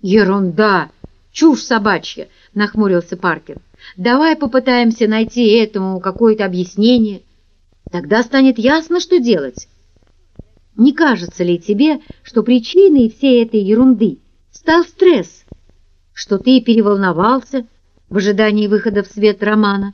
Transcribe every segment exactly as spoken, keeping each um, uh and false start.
Ерунда! Чушь собачья! — нахмурился Паркер. Давай попытаемся найти этому какое-то объяснение. Тогда станет ясно, что делать. Не кажется ли тебе, что причиной всей этой ерунды стал стресс, что ты переволновался в ожидании выхода в свет романа?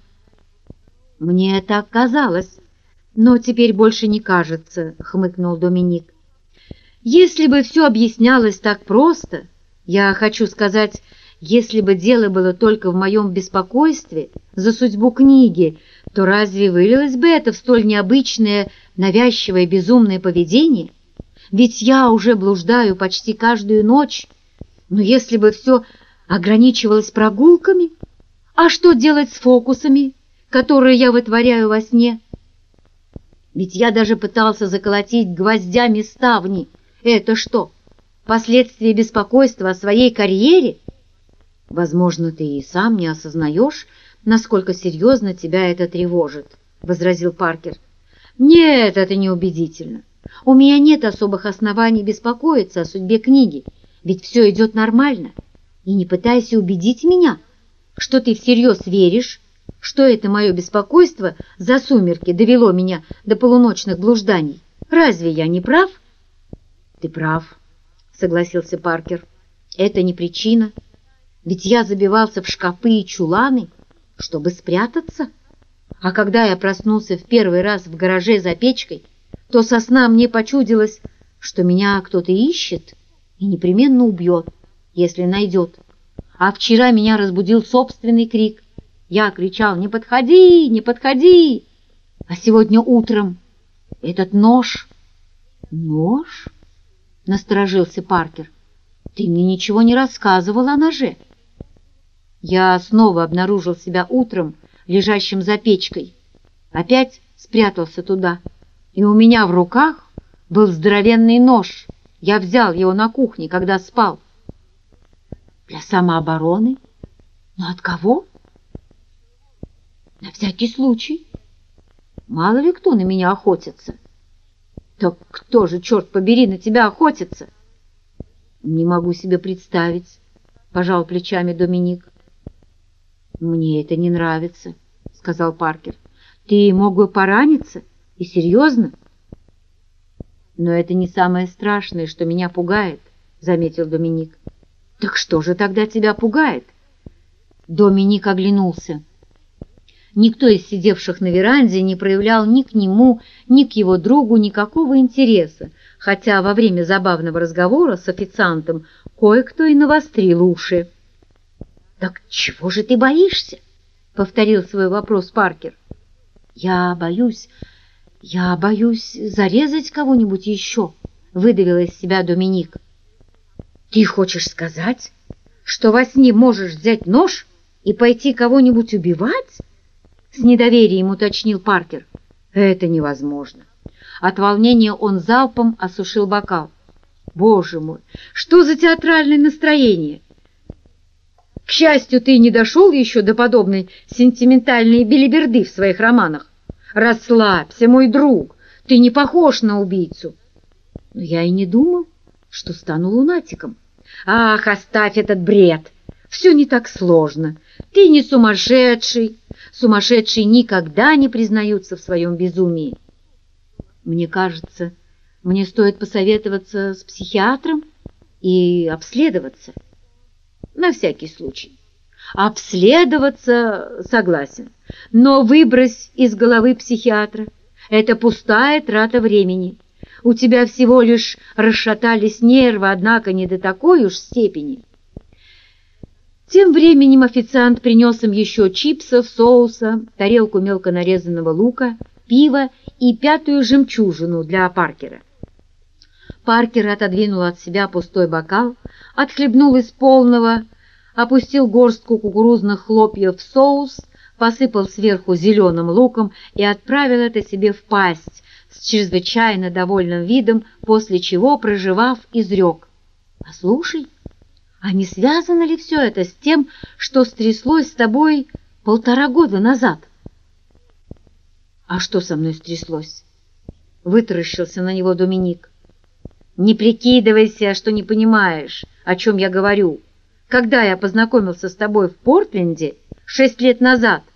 Мне так казалось, но теперь больше не кажется, — хмыкнул Доминик. Если бы все объяснялось так просто, я хочу сказать, если бы дело было только в моем беспокойстве за судьбу книги, то разве вылилось бы это в столь необычное, навязчивое, безумное поведение? Ведь я уже блуждаю почти каждую ночь. Но если бы все ограничивалось прогулками, а что делать с фокусами, которые я вытворяю во сне? Ведь я даже пытался заколотить гвоздями ставни. Это что, последствия беспокойства о своей карьере? Возможно, ты и сам не осознаешь, насколько серьезно тебя это тревожит, — возразил Паркер. Нет, это неубедительно. У меня нет особых оснований беспокоиться о судьбе книги, ведь все идет нормально. И не пытайся убедить меня, что ты всерьез веришь, что это мое беспокойство за сумерки довело меня до полуночных блужданий. Разве я не прав? Ты прав, — согласился Паркер. Это не причина, ведь я забивался в шкафы и чуланы, чтобы спрятаться. А когда я проснулся в первый раз в гараже за печкой, то со сна мне почудилось, что меня кто-то ищет и непременно убьет, если найдет. А вчера меня разбудил собственный крик. Я кричал: «Не подходи, не подходи!» А сегодня утром этот нож... Нож? Насторожился Паркер. Ты мне ничего не рассказывал о ноже. Я снова обнаружил себя утром, лежащим за печкой. Опять спрятался туда, и у меня в руках был здоровенный нож. Я взял его на кухне, когда спал. Для самообороны? Но от кого? На всякий случай. Мало ли кто на меня охотится. Так кто же, черт побери, на тебя охотится? Не могу себе представить, — пожал плечами Доминик. Мне это не нравится, — сказал Паркер. Ты мог бы пораниться, и серьезно. Но это не самое страшное, что меня пугает, — заметил Доминик. Так что же тогда тебя пугает? Доминик оглянулся. Никто из сидевших на веранде не проявлял ни к нему, ни к его другу никакого интереса, хотя во время забавного разговора с официантом кое-кто и навострил уши. «Так чего же ты боишься?» — повторил свой вопрос Паркер. «Я боюсь, я боюсь зарезать кого-нибудь еще», — выдавил из себя Доминик. «Ты хочешь сказать, что во сне можешь взять нож и пойти кого-нибудь убивать?» — с недоверием уточнил Паркер. «Это невозможно». От волнения он залпом осушил бокал. «Боже мой, что за театральное настроение! К счастью, ты не дошел еще до подобной сентиментальной белиберды в своих романах. Расслабься, мой друг, ты не похож на убийцу». «Но я и не думал, что стану лунатиком». «Ах, оставь этот бред! Все не так сложно. Ты не сумасшедший. Сумасшедшие никогда не признаются в своем безумии». «Мне кажется, мне стоит посоветоваться с психиатром и обследоваться». «На всякий случай». «Обследоваться, согласен, но выбрось из головы психиатра. Это пустая трата времени. У тебя всего лишь расшатались нервы, однако не до такой уж степени». Тем временем официант принес им еще чипсов, соуса, тарелку мелко нарезанного лука, пива и пятую жемчужину для Паркера. Паркер отодвинул от себя пустой бокал, отхлебнул из полного, опустил горстку кукурузных хлопьев в соус, посыпал сверху зеленым луком и отправил это себе в пасть с чрезвычайно довольным видом, после чего, прожевав, изрек: «Послушай, а не связано ли все это с тем, что стряслось с тобой полтора года назад?» «А что со мной стряслось?» — вытаращился на него Доминик. Не прикидывайся, что не понимаешь, о чем я говорю. Когда я познакомился с тобой в Портленде шесть лет назад,